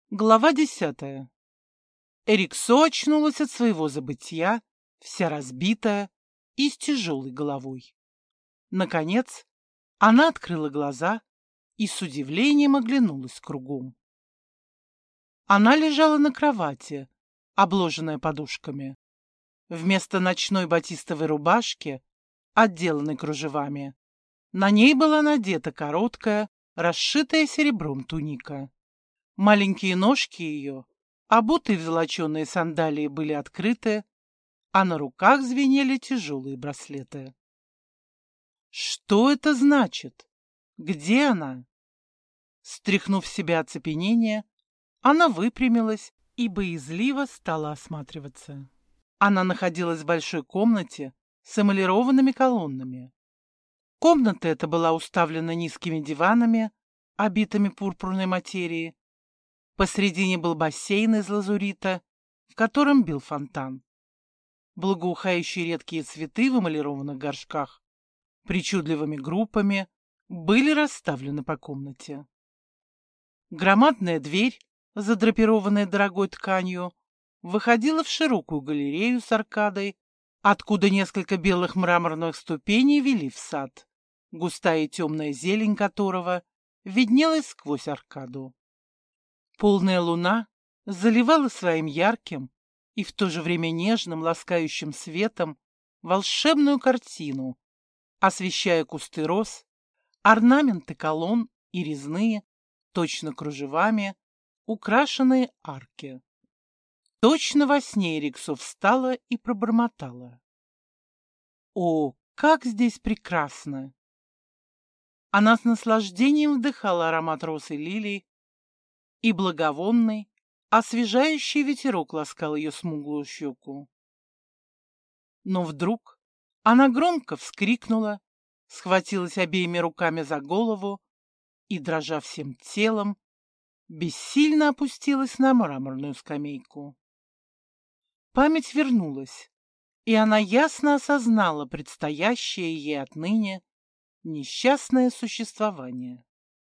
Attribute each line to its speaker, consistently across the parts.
Speaker 1: Глава 10. Эриксо очнулась от своего забытья, вся разбитая и с тяжелой головой. Наконец, она открыла глаза и с удивлением оглянулась кругом. Она лежала на кровати, обложенная подушками. Вместо ночной батистовой рубашки, отделанной кружевами, на ней была надета короткая, расшитая серебром туника. Маленькие ножки ее, обутые в золоченые сандалии, были открыты, а на руках звенели тяжелые браслеты. Что это значит? Где она? Стряхнув с себя оцепенение, она выпрямилась и боязливо стала осматриваться. Она находилась в большой комнате с эмалированными колоннами. Комната эта была уставлена низкими диванами, обитыми пурпурной материей. Посредине был бассейн из лазурита, в котором бил фонтан. Благоухающие редкие цветы в эмалированных горшках причудливыми группами были расставлены по комнате. Громадная дверь, задрапированная дорогой тканью, выходила в широкую галерею с аркадой, откуда несколько белых мраморных ступеней вели в сад, густая и темная зелень которого виднелась сквозь аркаду. Полная луна заливала своим ярким и в то же время нежным ласкающим светом волшебную картину, освещая кусты роз, орнаменты колонн и резные, точно кружевами, украшенные арки. Точно во сне Эриксо встала и пробормотала: «О, как здесь прекрасно!» Она с наслаждением вдыхала аромат роз и лилий, и благовонный, освежающий ветерок ласкал ее смуглую щеку. Но вдруг она громко вскрикнула, схватилась обеими руками за голову и, дрожа всем телом, бессильно опустилась на мраморную скамейку. Память вернулась, и она ясно осознала предстоящее ей отныне несчастное существование.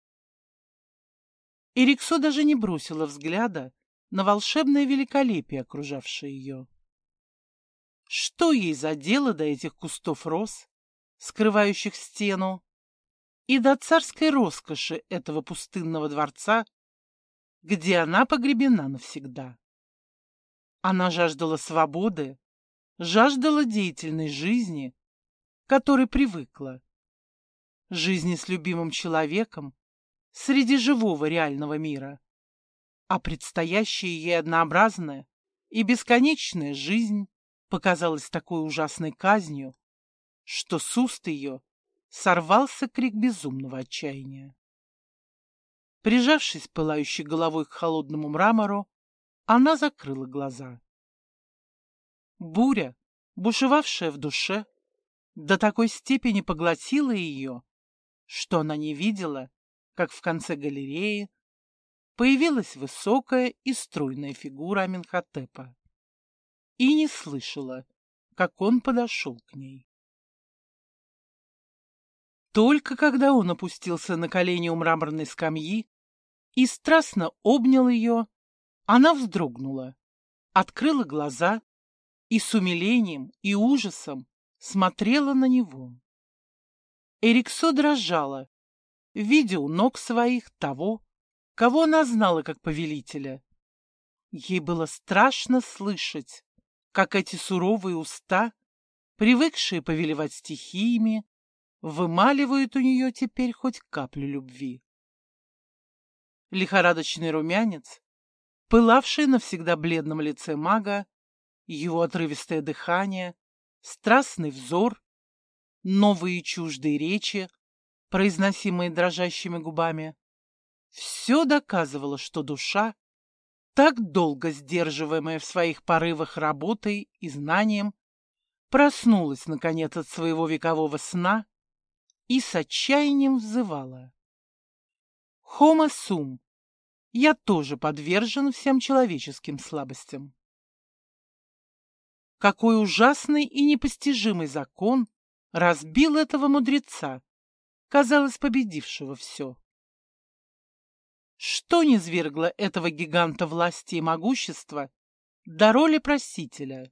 Speaker 1: Эриксо даже не бросила взгляда на волшебное великолепие, окружавшее ее. Что ей за дело до этих кустов роз, скрывающих стену, и до царской роскоши этого пустынного дворца, где она погребена навсегда? Она жаждала свободы, жаждала деятельной жизни, к которой привыкла, жизни с любимым человеком, среди живого реального мира, а предстоящая ей однообразная и бесконечная жизнь показалась такой ужасной казнью, что с уст ее сорвался крик безумного отчаяния. Прижавшись пылающей головой к холодному мрамору, она закрыла глаза. Буря, бушевавшая в душе, до такой степени поглотила ее, что она не видела, как в конце галереи появилась высокая и стройная фигура Аменхотепа, и не слышала, как он подошел к ней. Только когда он опустился на колени у мраморной скамьи и страстно обнял ее, она вздрогнула, открыла глаза и с умилением и ужасом смотрела на него. Эриксо дрожала, видя у ног своих того, кого она знала как повелителя. Ей было страшно слышать, как эти суровые уста, привыкшие повелевать стихиями, вымаливают у нее теперь хоть каплю любви. Лихорадочный румянец, пылавший на всегда бледном лице мага, его отрывистое дыхание, страстный взор, новые чуждые речи, произносимые дрожащими губами, все доказывало, что душа, так долго сдерживаемая в своих порывах работой и знанием, проснулась, наконец, от своего векового сна и с отчаянием взывала: «Homo sum, я тоже подвержен всем человеческим слабостям». Какой ужасный и непостижимый закон разбил этого мудреца, казалось, победившего все. Что низвергла этого гиганта власти и могущества до роли просителя?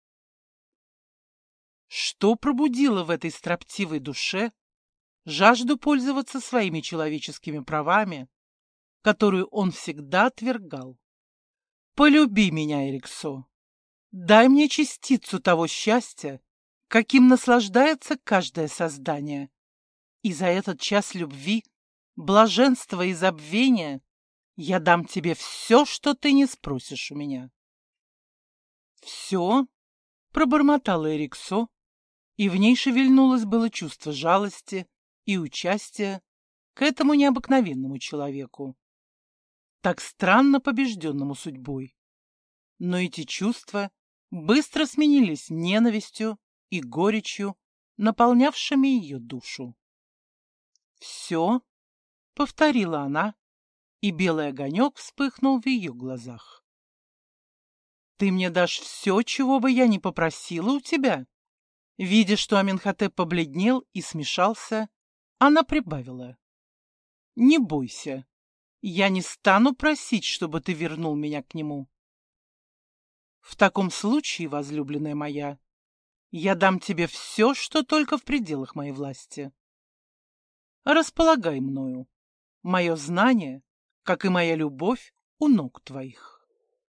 Speaker 1: Что пробудило в этой строптивой душе жажду пользоваться своими человеческими правами, которую он всегда отвергал? Полюби меня, Эриксо. Дай мне частицу того счастья, каким наслаждается каждое создание. И за этот час любви, блаженства и забвения я дам тебе все, что ты не спросишь у меня. «Все?» — пробормотала Эриксо, и в ней шевельнулось было чувство жалости и участия к этому необыкновенному человеку, так странно побежденному судьбой. Но эти чувства быстро сменились ненавистью и горечью, наполнявшими ее душу. «Все?» — повторила она, и белый огонек вспыхнул в ее глазах. «Ты мне дашь все, чего бы я ни попросила у тебя?» Видя, что Аменхотеп побледнел и смешался, она прибавила: «Не бойся, я не стану просить, чтобы ты вернул меня к нему. В таком случае, возлюбленная моя, я дам тебе все, что только в пределах моей власти. Располагай мною, мое знание, как и моя любовь, у ног твоих.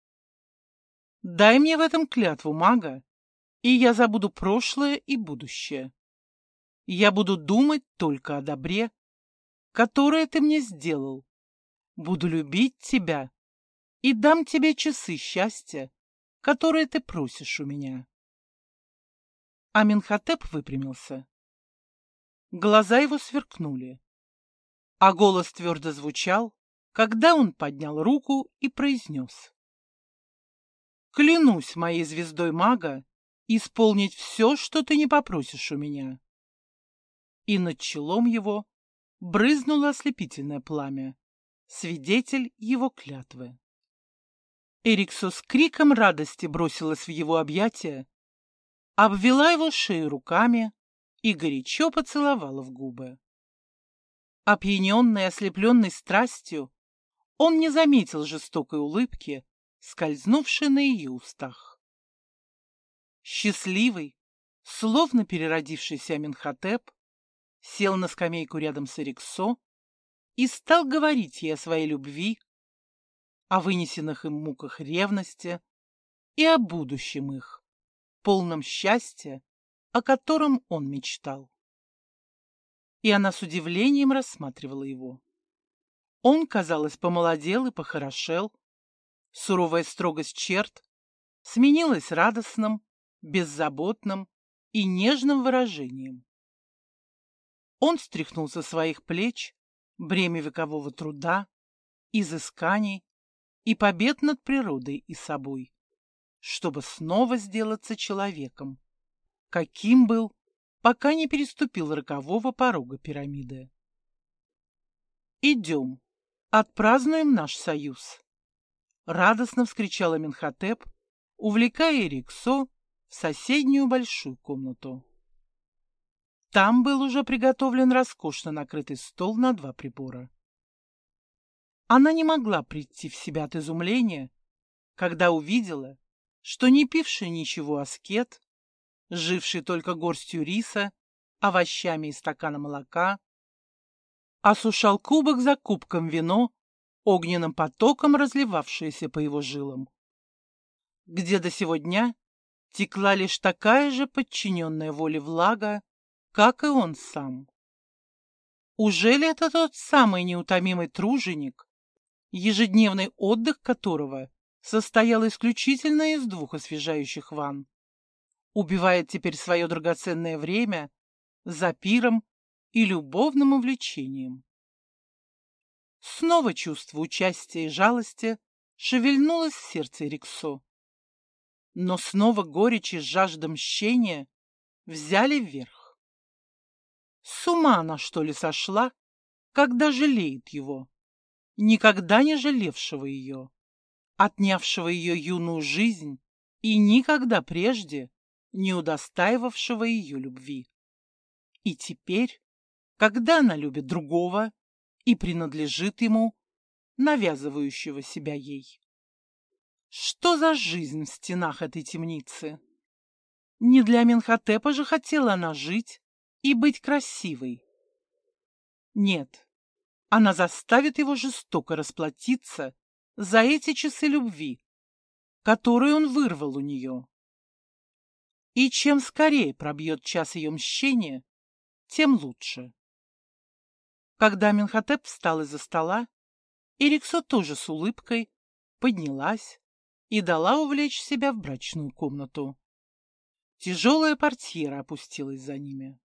Speaker 1: Дай мне в этом клятву, мага, и я забуду прошлое и будущее. Я буду думать только о добре, которое ты мне сделал. Буду любить тебя и дам тебе часы счастья, которые ты просишь у меня». Аменхотеп выпрямился. Глаза его сверкнули, а голос твердо звучал, когда он поднял руку и произнес: «Клянусь моей звездой мага исполнить все, что ты не попросишь у меня». И над челом его брызнуло ослепительное пламя, свидетель его клятвы. Эриксо с криком радости бросилась в его объятия, обвела его шею руками и горячо поцеловала в губы. Опьяненный и ослепленный страстью, он не заметил жестокой улыбки, скользнувшей на ее устах. Счастливый, словно переродившийся Аменхотеп, сел на скамейку рядом с Эриксо и стал говорить ей о своей любви, о вынесенных им муках ревности и о будущем их, полном счастья, о котором он мечтал. И она с удивлением рассматривала его. Он, казалось, помолодел и похорошел. Суровая строгость черт сменилась радостным, беззаботным и нежным выражением. Он стряхнул со своих плеч бремя векового труда, изысканий и побед над природой и собой, чтобы снова сделаться человеком, каким был, пока не переступил рокового порога пирамиды. «Идем, отпразднуем наш союз!» — радостно вскричал Аменхотеп, увлекая Эриксо в соседнюю большую комнату. Там был уже приготовлен роскошно накрытый стол на 2 прибора. Она не могла прийти в себя от изумления, когда увидела, что не пивший ничего аскет, живший только горстью риса, овощами и стаканом молока, осушал кубок за кубком вино, огненным потоком разливавшееся по его жилам, где до сего дня текла лишь такая же подчиненная воле влага, как и он сам. Ужели это тот самый неутомимый труженик, ежедневный отдых которого состоял исключительно из 2 освежающих ванн, убивает теперь свое драгоценное время за пиром и любовным увлечением? Снова чувство участия и жалости шевельнулось в сердце Эриксо, но снова горечь и жажда мщения взяли вверх. С ума она, что ли, сошла, когда жалеет его, никогда не жалевшего ее, отнявшего ее юную жизнь и никогда прежде не удостаивавшего ее любви? И теперь, когда она любит другого и принадлежит ему, навязывающего себя ей. Что за жизнь в стенах этой темницы? Не для Аменхотепа же хотела она жить и быть красивой. Нет, она заставит его жестоко расплатиться за эти часы любви, которые он вырвал у нее. И чем скорее пробьет час ее мщения, тем лучше. Когда Аменхотеп встал из-за стола, Эриксо тоже с улыбкой поднялась и дала увлечь себя в брачную комнату. Тяжелая портьера опустилась за ними.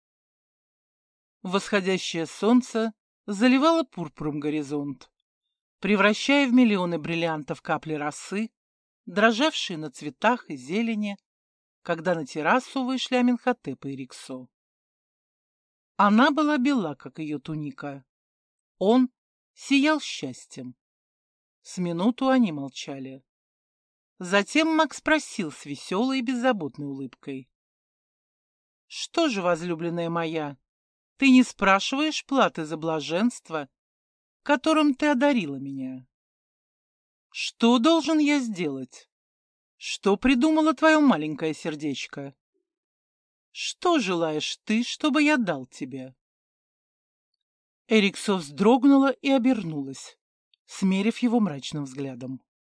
Speaker 1: Восходящее солнце заливало пурпуром горизонт, превращая в миллионы бриллиантов капли росы, дрожавшие на цветах и зелени, когда на террасу вышли Аменхотеп и Эриксо. Она была бела, как ее туника. Он сиял счастьем. С минуту они молчали. Затем Макс спросил с веселой и беззаботной улыбкой. — Что же, возлюбленная моя, ты не спрашиваешь платы за блаженство, которым ты одарила меня? Что должен я сделать? Что придумало твое маленькое сердечко? Что желаешь ты, чтобы я дал тебе? Эриксо вздрогнула и обернулась, смерив его мрачным взглядом.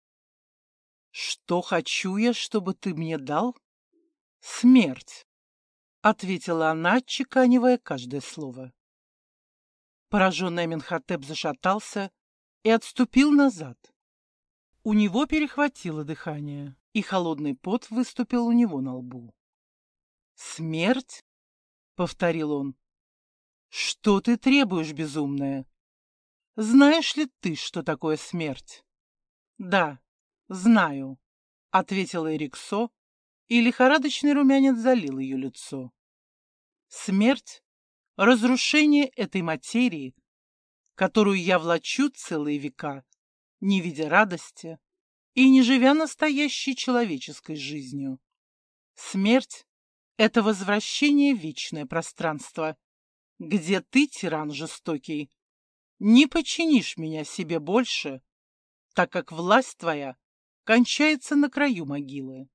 Speaker 1: «Что хочу я, чтобы ты мне дал? Смерть!» — ответила она, отчеканивая каждое слово. Пораженный Аменхотеп зашатался и отступил назад. У него перехватило дыхание, и холодный пот выступил у него на лбу. «Смерть?» — повторил он. «Что ты требуешь, безумная? Знаешь ли ты, что такое смерть?» «Да, знаю», — ответила Эриксо, и лихорадочный румянец залил ее лицо. «Смерть — разрушение этой материи, которую я влачу целые века, не видя радости и не живя настоящей человеческой жизнью. Смерть — это возвращение в вечное пространство, где ты, тиран жестокий, не подчинишь меня себе больше, так как власть твоя кончается на краю могилы.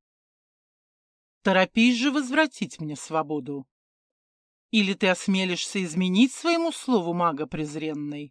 Speaker 1: Торопись же возвратить мне свободу. Или ты осмелишься изменить своему слову, мага презренный?»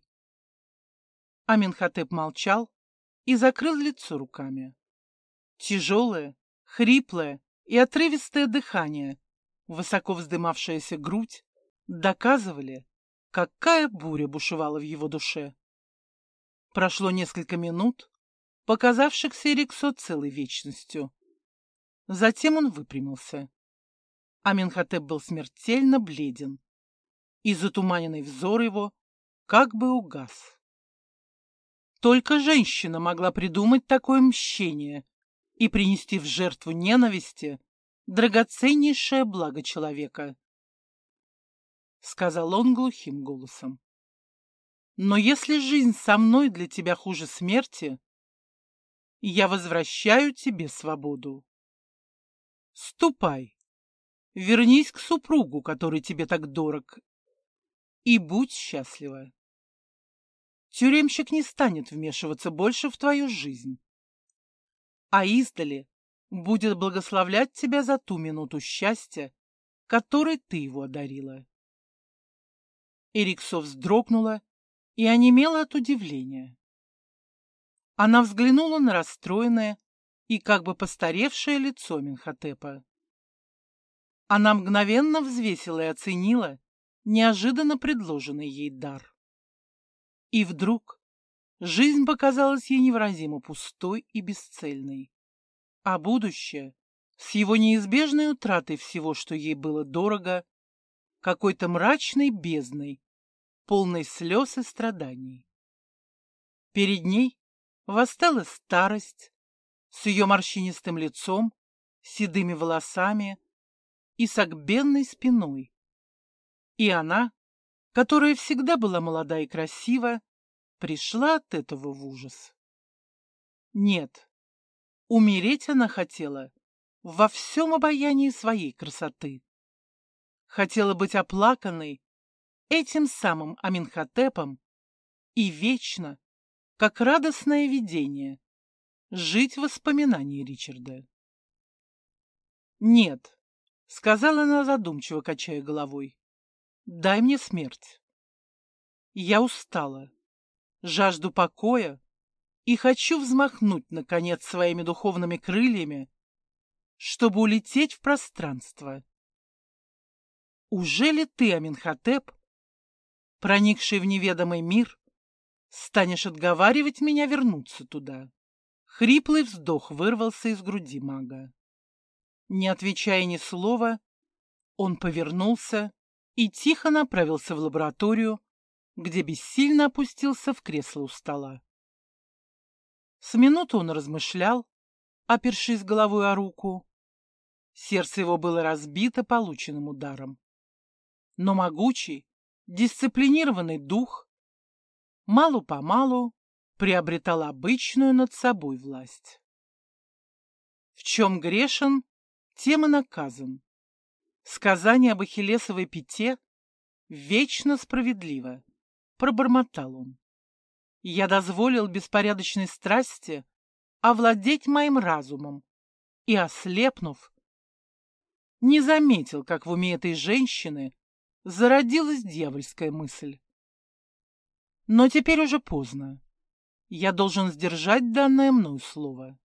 Speaker 1: Аменхотеп молчал и закрыл лицо руками. Тяжелое, хриплое и отрывистое дыхание, высоко вздымавшаяся грудь доказывали, какая буря бушевала в его душе. Прошло несколько минут, показавшихся Эриксо целой вечностью. Затем он выпрямился. Аменхотеп был смертельно бледен, и затуманенный взор его как бы угас. Только женщина могла придумать такое мщение и принести в жертву ненависти драгоценнейшее благо человека, — сказал он глухим голосом. Но если жизнь со мной для тебя хуже смерти, я возвращаю тебе свободу. Ступай, вернись к супругу, который тебе так дорог, и будь счастлива. Тюремщик не станет вмешиваться больше в твою жизнь, а издали будет благословлять тебя за ту минуту счастья, которой ты его одарила. Эриксо вздрогнула и онемела от удивления. Она взглянула на расстроенное и как бы постаревшее лицо Аменхотепа. Она мгновенно взвесила и оценила неожиданно предложенный ей дар. И вдруг жизнь показалась ей невыразимо пустой и бесцельной, а будущее, с его неизбежной утратой всего, что ей было дорого, какой-то мрачной бездной, полной слез и страданий. Перед ней восстала старость с ее морщинистым лицом, седыми волосами и согбенной спиной. И она, которая всегда была молода и красива, пришла от этого в ужас. Нет, умереть она хотела во всем обаянии своей красоты. Хотела быть оплаканной этим самым Аменхотепом и вечно, как радостное видение, жить в воспоминании Ричарда. «Нет», — сказала она задумчиво, качая головой, — «дай мне смерть. Я устала, жажду покоя и хочу взмахнуть, наконец, своими духовными крыльями, чтобы улететь в пространство. Ужели ты, Аменхотеп, проникший в неведомый мир, станешь отговаривать меня вернуться туда?» Хриплый вздох вырвался из груди мага. Не отвечая ни слова, он повернулся и тихо направился в лабораторию, где бессильно опустился в кресло у стола. С минуту он размышлял, опершись головой о руку. Сердце его было разбито полученным ударом. Но могучий, дисциплинированный дух мало-помалу приобретал обычную над собой власть. В чем грешен, тем и наказан. Сказание об Ахиллесовой пяте вечно справедливо, пробормотал он. Я дозволил беспорядочной страсти овладеть моим разумом и, ослепнув, не заметил, как в уме этой женщины зародилась дьявольская мысль. Но теперь уже поздно. Я должен сдержать данное мною слово.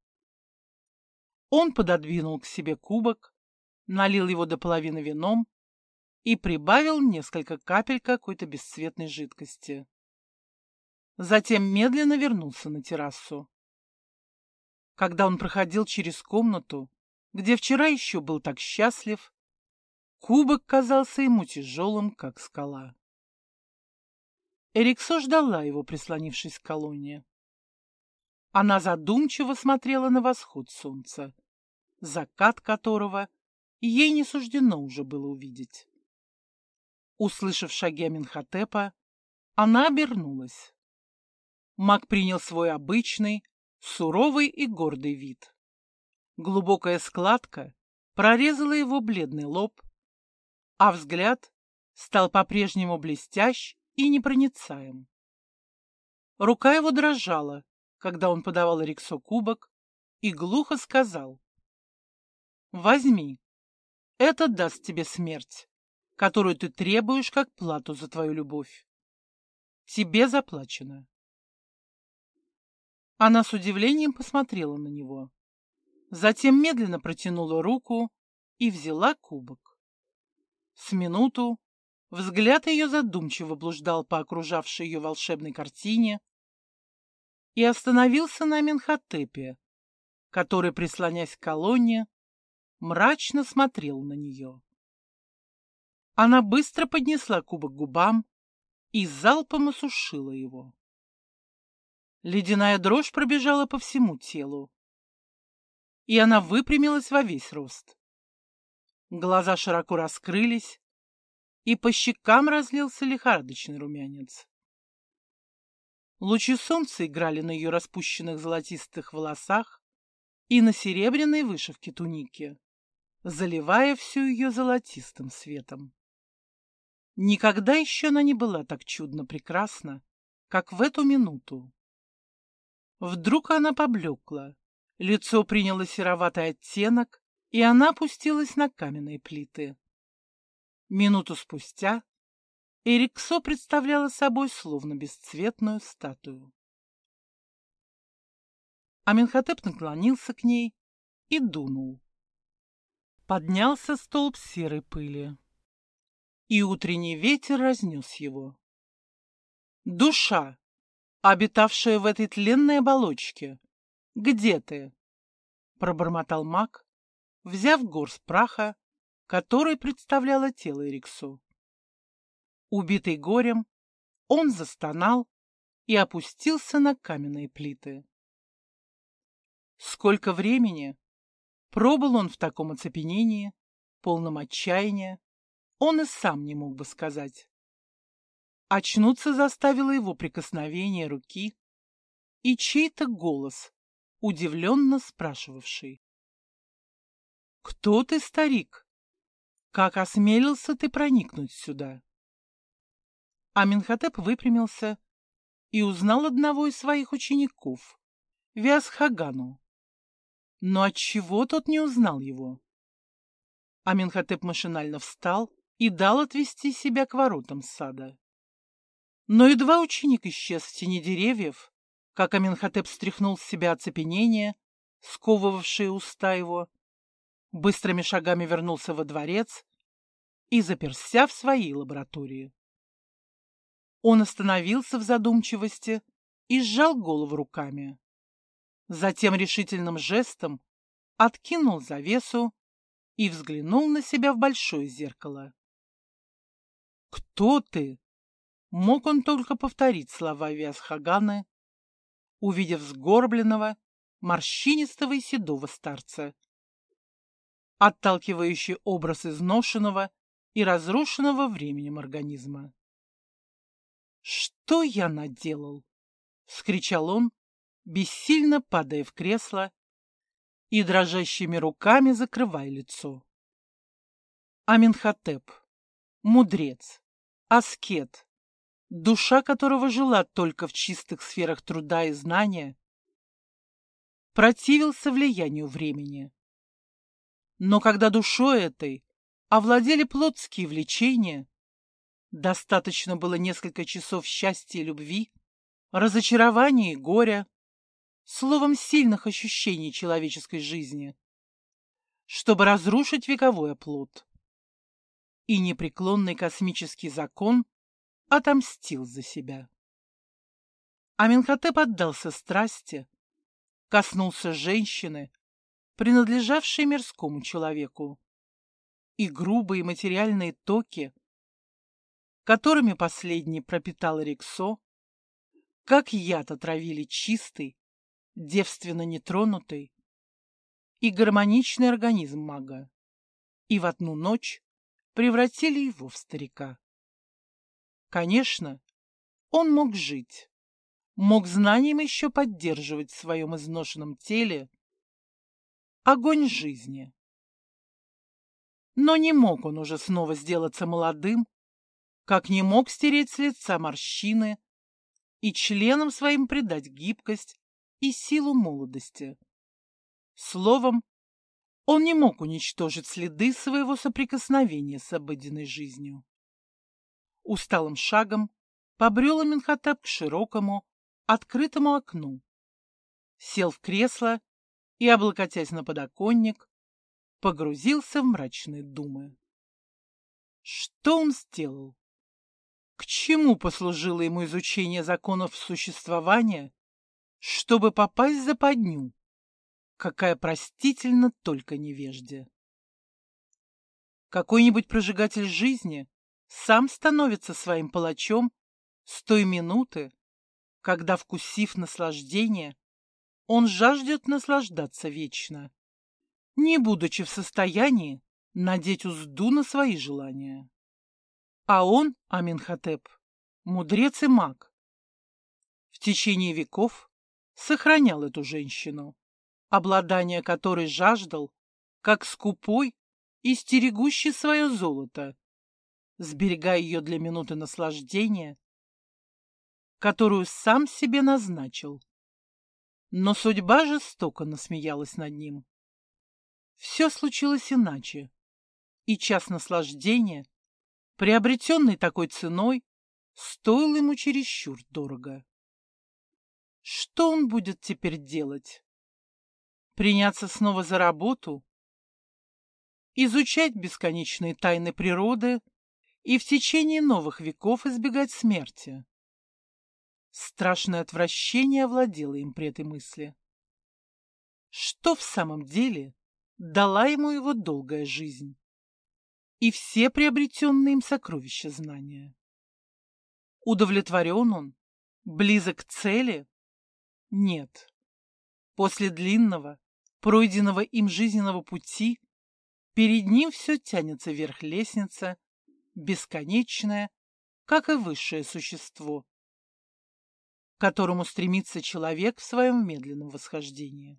Speaker 1: Он пододвинул к себе кубок, налил его до половины вином и прибавил несколько капель какой-то бесцветной жидкости. Затем медленно вернулся на террасу. Когда он проходил через комнату, где вчера еще был так счастлив, кубок казался ему тяжелым, как скала. Эриксо ждала его, прислонившись к колонне. Она задумчиво смотрела на восход солнца, закат которого ей не суждено уже было увидеть. Услышав шаги Аменхотепа, она обернулась. Маг принял свой обычный, суровый и гордый вид. Глубокая складка прорезала его бледный лоб, а взгляд стал по-прежнему блестящ и непроницаем. Рука его дрожала, когда он подавал Эриксо кубок, и глухо сказал: «Возьми, это даст тебе смерть, которую ты требуешь как плату за твою любовь. Тебе заплачено». Она с удивлением посмотрела на него, затем медленно протянула руку и взяла кубок. С минуту взгляд ее задумчиво блуждал по окружавшей ее волшебной картине и остановился на Аменхотепе, который, прислонясь к колонне, мрачно смотрел на нее. Она быстро поднесла кубок к губам и залпом осушила его. Ледяная дрожь пробежала по всему телу, и она выпрямилась во весь рост. Глаза широко раскрылись, и по щекам разлился лихорадочный румянец. Лучи солнца играли на ее распущенных золотистых волосах и на серебряной вышивке туники, заливая всю ее золотистым светом. Никогда еще она не была так чудно прекрасна, как в эту минуту. Вдруг она поблекла, лицо приняло сероватый оттенок, и она опустилась на каменные плиты. Минуту спустя Эриксо представляла собой словно бесцветную статую. Аменхотеп наклонился к ней и дунул. Поднялся столб серой пыли, и утренний ветер разнес его. «Душа, обитавшая в этой тленной оболочке, где ты?» — пробормотал маг, взяв горсть праха, который представляло тело Эриксо. Убитый горем, он застонал и опустился на каменные плиты. Сколько времени пробыл он в таком оцепенении, полном отчаяния, он и сам не мог бы сказать. Очнуться заставило его прикосновение руки и чей-то голос, удивленно спрашивавший: «Кто ты, старик? Как осмелился ты проникнуть сюда?» Аменхотеп выпрямился и узнал одного из своих учеников, Виасхагану. Но отчего тот не узнал его? Аменхотеп машинально встал и дал отвести себя к воротам сада. Но едва ученик исчез в тени деревьев, как Аменхотеп стряхнул с себя оцепенение, сковывавшее уста его, быстрыми шагами вернулся во дворец и заперся в своей лаборатории. Он остановился в задумчивости и сжал голову руками. Затем решительным жестом откинул завесу и взглянул на себя в большое зеркало. «Кто ты?» — мог он только повторить слова Виасхаганы, увидев сгорбленного, морщинистого и седого старца, отталкивающий образ изношенного и разрушенного временем организма. «Что я наделал?» — вскричал он, бессильно падая в кресло и дрожащими руками закрывая лицо. Аменхотеп, мудрец, аскет, душа которого жила только в чистых сферах труда и знания, противился влиянию времени. Но когда душой этой овладели плотские влечения, достаточно было несколько часов счастья и любви, разочарования и горя, словом, сильных ощущений человеческой жизни, чтобы разрушить вековой оплот. И непреклонный космический закон отомстил за себя. Аменхотеп отдался страсти, коснулся женщины, принадлежавшей мирскому человеку, и грубые материальные токи, которыми последний пропитал Риксо, как яд отравили чистый, девственно нетронутый и гармоничный организм мага, и в одну ночь превратили его в старика. Конечно, он мог жить, мог знанием еще поддерживать в своем изношенном теле огонь жизни. Но не мог он уже снова сделаться молодым, как не мог стереть с лица морщины и членам своим придать гибкость и силу молодости. Словом, он не мог уничтожить следы своего соприкосновения с обыденной жизнью. Усталым шагом побрел Аменхотеп к широкому, открытому окну, сел в кресло и, облокотясь на подоконник, погрузился в мрачные думы. Что он сделал? К чему послужило ему изучение законов существования, чтобы попасть в западню? Какая простительно только невежде. Какой-нибудь прожигатель жизни сам становится своим палачом с той минуты, когда, вкусив наслаждение, он жаждет наслаждаться вечно, не будучи в состоянии надеть узду на свои желания. А он, Аменхотеп, мудрец и маг, в течение веков сохранял эту женщину, обладание которой жаждал, как скупой и стерегущий свое золото, сберегая ее для минуты наслаждения, которую сам себе назначил. Но судьба жестоко насмеялась над ним. Все случилось иначе, и час наслаждения, приобретенный такой ценой, стоил ему чересчур дорого. Что он будет теперь делать? Приняться снова за работу? Изучать бесконечные тайны природы и в течение новых веков избегать смерти? Страшное отвращение овладело им при этой мысли. Что в самом деле дала ему его долгая жизнь и все приобретенные им сокровища знания? Удовлетворен он? Близок к цели? Нет. После длинного, пройденного им жизненного пути, перед ним все тянется вверх лестница, бесконечное, как и высшее существо, к которому стремится человек в своем медленном восхождении.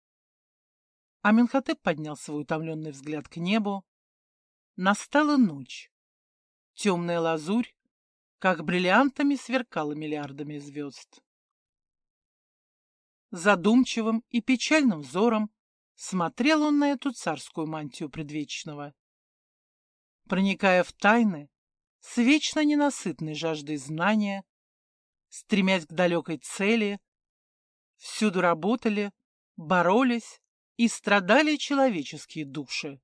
Speaker 1: Аменхотеп поднял свой утомленный взгляд к небу. Настала ночь. Темная лазурь, как бриллиантами сверкала миллиардами звезд. Задумчивым и печальным взором смотрел он на эту царскую мантию предвечного. Проникая в тайны, с вечно ненасытной жаждой знания, стремясь к далекой цели, всюду работали, боролись и страдали человеческие души.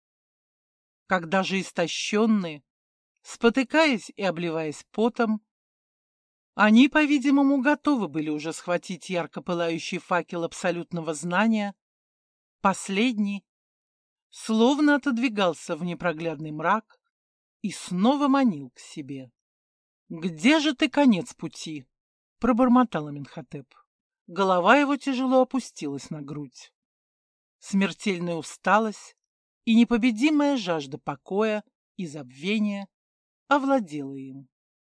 Speaker 1: Когда же истощенные, спотыкаясь и обливаясь потом, они, по-видимому, готовы были уже схватить ярко пылающий факел абсолютного знания, последний словно отодвигался в непроглядный мрак и снова манил к себе. «Где же ты конец пути?» — пробормотал Аменхотеп. Голова его тяжело опустилась на грудь. Смертельная усталость и непобедимая жажда покоя и забвения овладела им.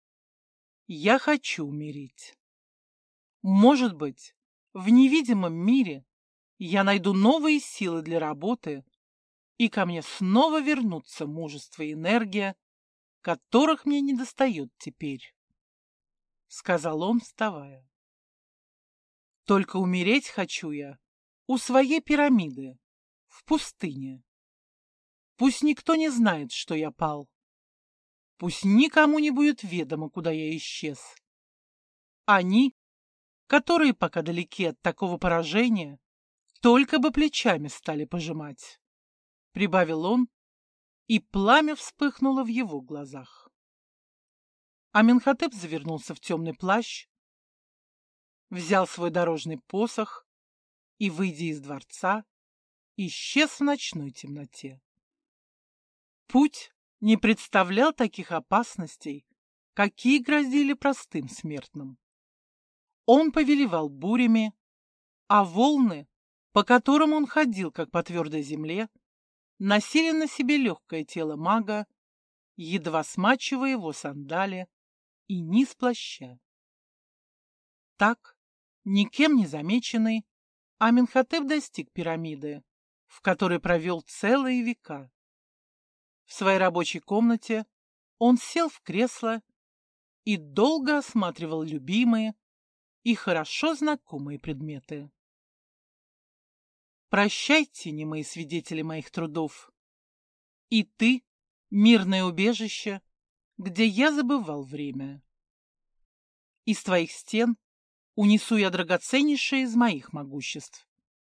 Speaker 1: «Я хочу умереть. Может быть, в невидимом мире я найду новые силы для работы, и ко мне снова вернутся мужество и энергия, которых мне недостает теперь», — сказал он, вставая. «Только умереть хочу я у своей пирамиды, в пустыне. Пусть никто не знает, что я пал. Пусть никому не будет ведомо, куда я исчез. Они, которые пока далеки от такого поражения, только бы плечами стали пожимать», — прибавил он, и пламя вспыхнуло в его глазах. Аменхотеп завернулся в темный плащ, взял свой дорожный посох и, выйдя из дворца, исчез в ночной темноте. Путь не представлял таких опасностей, какие грозили простым смертным. Он повелевал бурями, а волны, по которым он ходил, как по твердой земле, носили на себе легкое тело мага, едва смачивая его сандали и низ плаща. Так, никем не замеченный, Аменхотеп достиг пирамиды, в которой провел целые века. В своей рабочей комнате он сел в кресло и долго осматривал любимые и хорошо знакомые предметы. Прощайте, немые свидетели моих трудов, и ты, мирное убежище, где я забывал время. Из твоих стен унесу я драгоценнейшее из моих могуществ.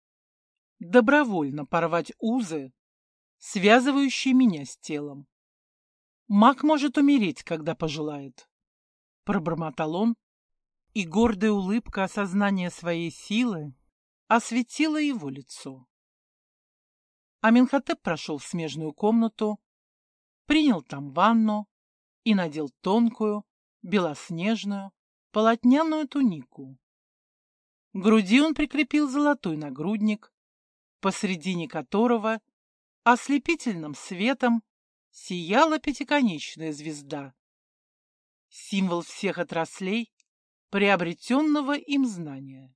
Speaker 1: Добровольно порвать узы, связывающие меня с телом. Маг может умереть, когда пожелает, — пробормотал он, и гордая улыбка осознания своей силы осветила его лицо. Аменхотеп прошел в смежную комнату, принял там ванну и надел тонкую, белоснежную, полотняную тунику. К груди он прикрепил золотой нагрудник, посредине которого ослепительным светом сияла пятиконечная звезда, символ всех отраслей приобретенного им знания.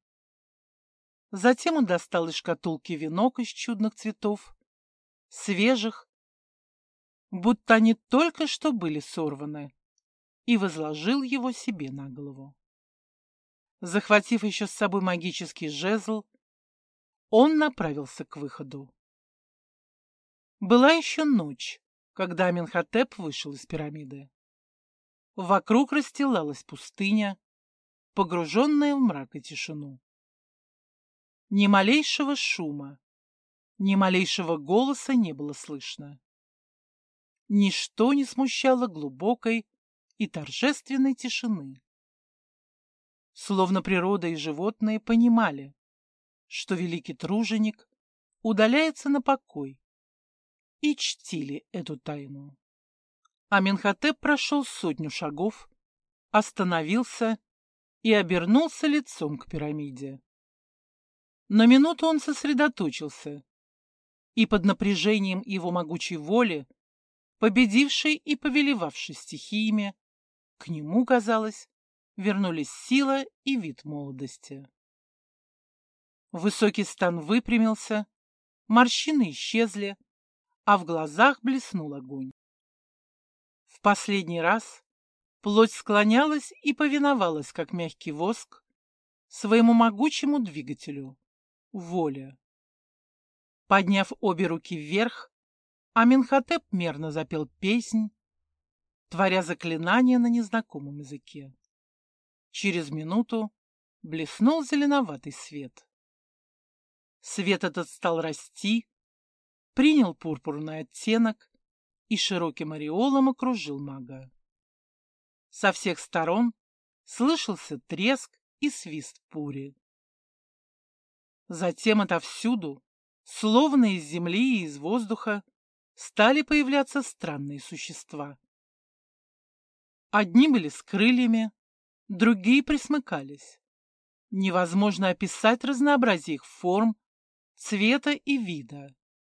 Speaker 1: Затем он достал из шкатулки венок из чудных цветов, свежих, будто они только что были сорваны, и возложил его себе на голову. Захватив еще с собой магический жезл, он направился к выходу. Была еще ночь, когда Аменхотеп вышел из пирамиды. Вокруг расстилалась пустыня, погруженная в мрак и тишину. Ни малейшего шума, ни малейшего голоса не было слышно. Ничто не смущало глубокой и торжественной тишины. Словно природа и животные понимали, что великий труженик удаляется на покой, и чтили эту тайну. Аменхотеп прошел 100 шагов, остановился и обернулся лицом к пирамиде. На минуту он сосредоточился, и под напряжением его могучей воли, победившей и повелевавшей стихиями, к нему, казалось, вернулись сила и вид молодости. Высокий стан выпрямился, морщины исчезли, а в глазах блеснул огонь. В последний раз, Плоть склонялась и повиновалась, как мягкий воск, своему могучему двигателю — воле. Подняв обе руки вверх, Аменхотеп мерно запел песнь, творя заклинание на незнакомом языке. Через минуту блеснул зеленоватый свет. Свет этот стал расти, принял пурпурный оттенок и широким ореолом окружил мага. Со всех сторон слышался треск и свист пури. Затем отовсюду, словно из земли и из воздуха, стали появляться странные существа. Одни были с крыльями, другие присмыкались. Невозможно описать разнообразие их форм, цвета и вида.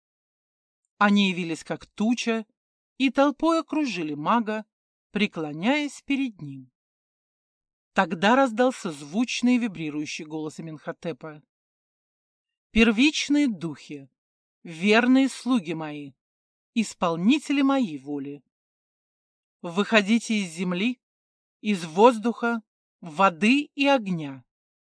Speaker 1: Они явились как туча и толпой окружили мага, преклоняясь перед ним. Тогда раздался звучный и вибрирующий голос Аменхотепа. «Первичные духи, верные слуги мои, исполнители моей воли. Выходите из земли, из воздуха, воды и огня.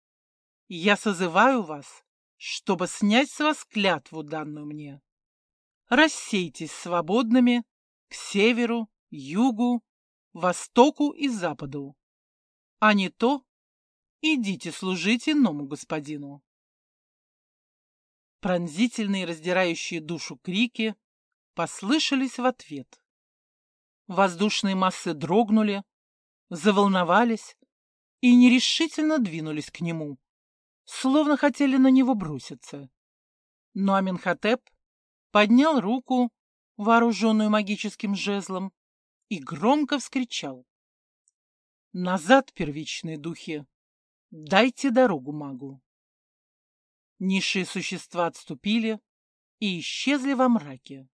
Speaker 1: Я созываю вас, чтобы снять с вас клятву, данную мне. Рассейтесь свободными к северу, югу, востоку и западу. А не то идите служить иному господину». Пронзительные, раздирающие душу крики послышались в ответ. Воздушные массы дрогнули, заволновались и нерешительно двинулись к нему, словно хотели на него броситься. Но Аменхотеп поднял руку, вооруженную магическим жезлом, и громко вскричал: «Назад, первичные духи! Дайте дорогу магу!» Низшие существа отступили и исчезли во мраке.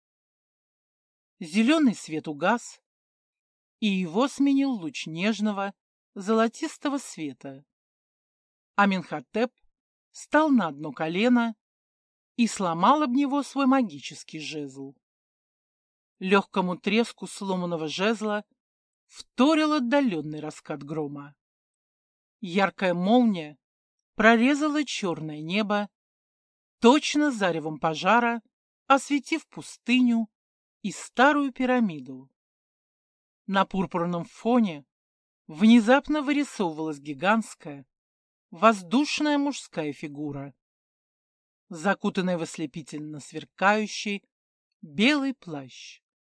Speaker 1: Зеленый свет угас, и его сменил луч нежного, золотистого света. Аменхотеп встал на одно колено и сломал об него свой магический жезл. Легкому треску сломанного жезла вторил отдаленный раскат грома. Яркая молния прорезала черное небо, точно заревом пожара, осветив пустыню и старую пирамиду. На пурпурном фоне внезапно вырисовывалась гигантская, воздушная мужская фигура, закутанная в ослепительно сверкающий белый плащ.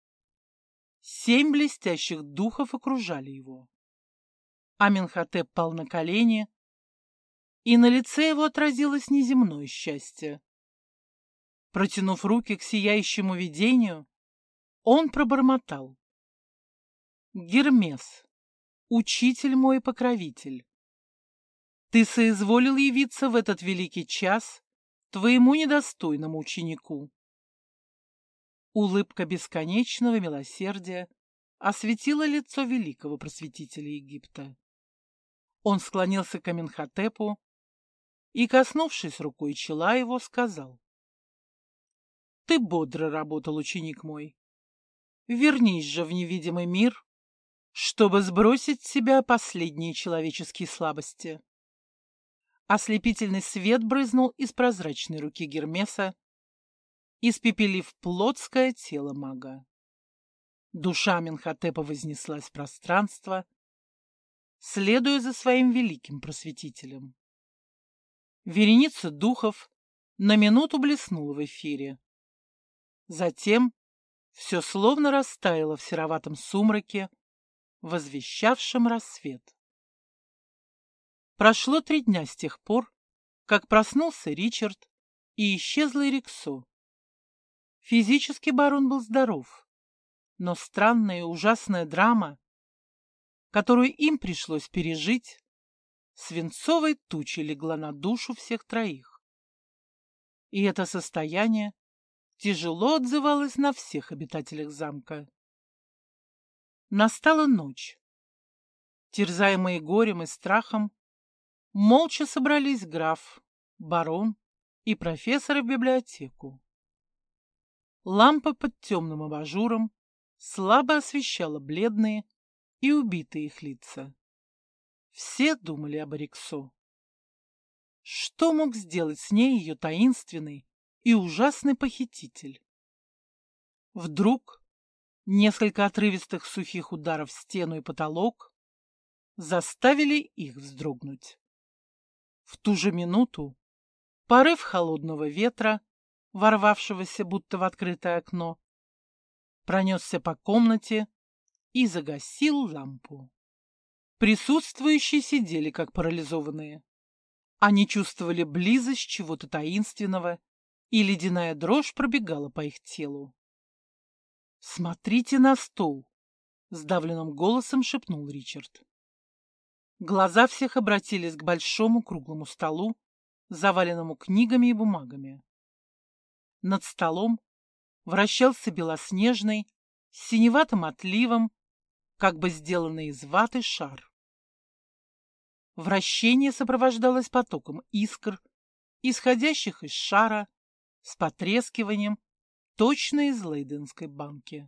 Speaker 1: 7 блестящих духов окружали его. Аменхотеп пал на колени, и на лице его отразилось неземное счастье. Протянув руки к сияющему видению, он пробормотал: «Гермес, учитель мой и покровитель, ты соизволил явиться в этот великий час твоему недостойному ученику». Улыбка бесконечного милосердия осветила лицо великого просветителя Египта. Он склонился к Аменхотепу и, коснувшись рукой чела его, сказал: «Ты бодро работал, ученик мой. Вернись же в невидимый мир, чтобы сбросить с себя последние человеческие слабости». Ослепительный свет брызнул из прозрачной руки Гермеса, испепелив плотское тело мага. Душа Аменхотепа вознеслась в пространство, следуя за своим великим просветителем. Вереница духов на минуту блеснула в эфире. Затем все словно растаяло в сероватом сумраке, возвещавшем рассвет. Прошло 3 дня с тех пор, как проснулся Ричард и исчезла Эриксо. Физически барон был здоров, но странная и ужасная драма, которую им пришлось пережить, свинцовой тучей легла на душу всех троих. И это состояние тяжело отзывалось на всех обитателях замка. Настала ночь. Терзаемые горем и страхом, молча собрались граф, барон и профессор в библиотеку. Лампа под темным абажуром слабо освещала бледные и убитые их лица. Все думали об Эриксо. Что мог сделать с ней ее таинственный и ужасный похититель? Вдруг несколько отрывистых сухих ударов в стену и потолок заставили их вздрогнуть. В ту же минуту порыв холодного ветра, ворвавшегося будто в открытое окно, пронесся по комнате и загасил лампу. Присутствующие сидели как парализованные. Они чувствовали близость чего-то таинственного, и ледяная дрожь пробегала по их телу. «Смотрите на стол!» — сдавленным голосом шепнул Ричард. Глаза всех обратились к большому круглому столу, заваленному книгами и бумагами. Над столом вращался белоснежный, с синеватым отливом, как бы сделанный из ваты шар. Вращение сопровождалось потоком искр, исходящих из шара, с потрескиванием, точно из лейденской банки.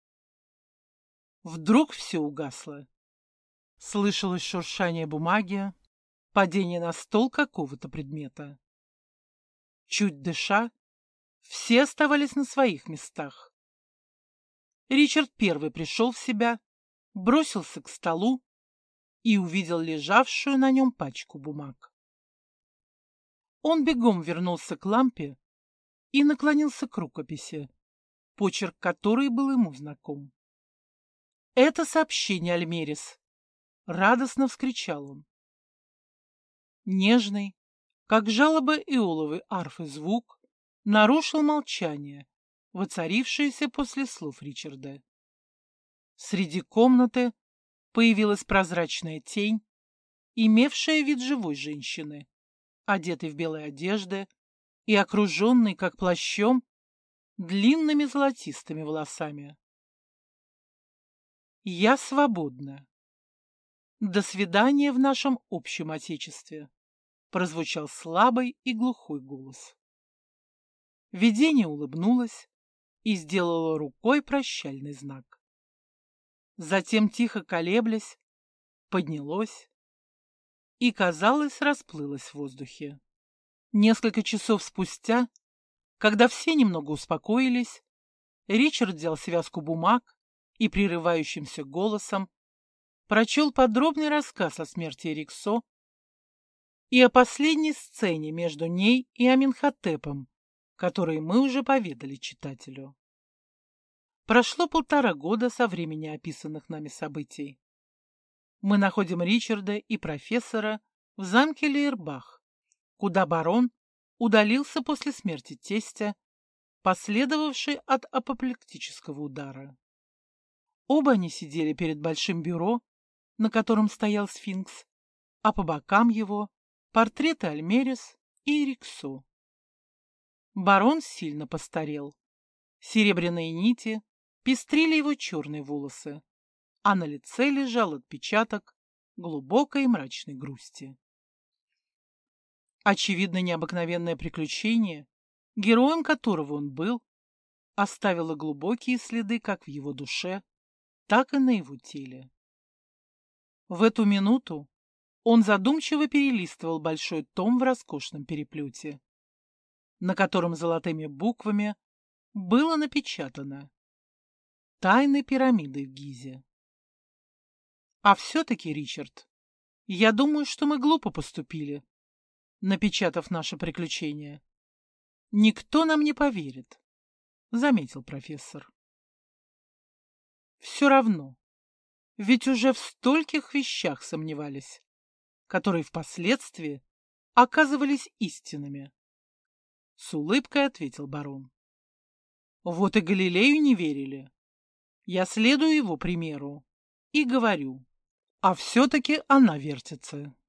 Speaker 1: Вдруг все угасло. Слышалось шуршание бумаги, падение на стол какого-то предмета. Чуть дыша, все оставались на своих местах. Ричард первый пришел в себя, бросился к столу и увидел лежавшую на нем пачку бумаг. Он бегом вернулся к лампе и наклонился к рукописи, почерк которой был ему знаком. «Это сообщение, Альмерис!» — радостно вскричал он. Нежный, как жалоба иоловой арфы звук, нарушил молчание, воцарившееся после слов Ричарда. Среди комнаты появилась прозрачная тень, имевшая вид живой женщины, одетой в белые одежды и окруженной, как плащом, длинными золотистыми волосами. «Я свободна. До свидания в нашем общем отечестве», — прозвучал слабый и глухой голос. Видение улыбнулось и сделало рукой прощальный знак. Затем, тихо колеблясь, поднялось и, казалось, расплылось в воздухе. Несколько часов спустя, когда все немного успокоились, Ричард взял связку бумаг и прерывающимся голосом прочел подробный рассказ о смерти Эриксо и о последней сцене между ней и Аменхотепом, который мы уже поведали читателю. Прошло 1,5 года со времени описанных нами событий. Мы находим Ричарда и профессора в замке Лейербах, куда барон удалился после смерти тестя, последовавшей от апоплектического удара. Оба они сидели перед большим бюро, на котором стоял сфинкс, а по бокам его портреты Альмерис и Эриксо. Барон сильно постарел. Серебряные нити пестрили его черные волосы, а на лице лежал отпечаток глубокой и мрачной грусти. Очевидно, необыкновенное приключение, героем которого он был, оставило глубокие следы как в его душе, так и на его теле. В эту минуту он задумчиво перелистывал большой том в роскошном переплете, на котором золотыми буквами было напечатано «Тайны пирамиды в Гизе». А все-таки, Ричард, я думаю, что мы глупо поступили, напечатав наше приключение. Никто нам не поверит, заметил профессор. Все равно, ведь уже в стольких вещах сомневались, которые впоследствии оказывались истинными. С улыбкой ответил барон. Вот и Галилею не верили. Я следую его примеру и говорю, а все-таки она вертится.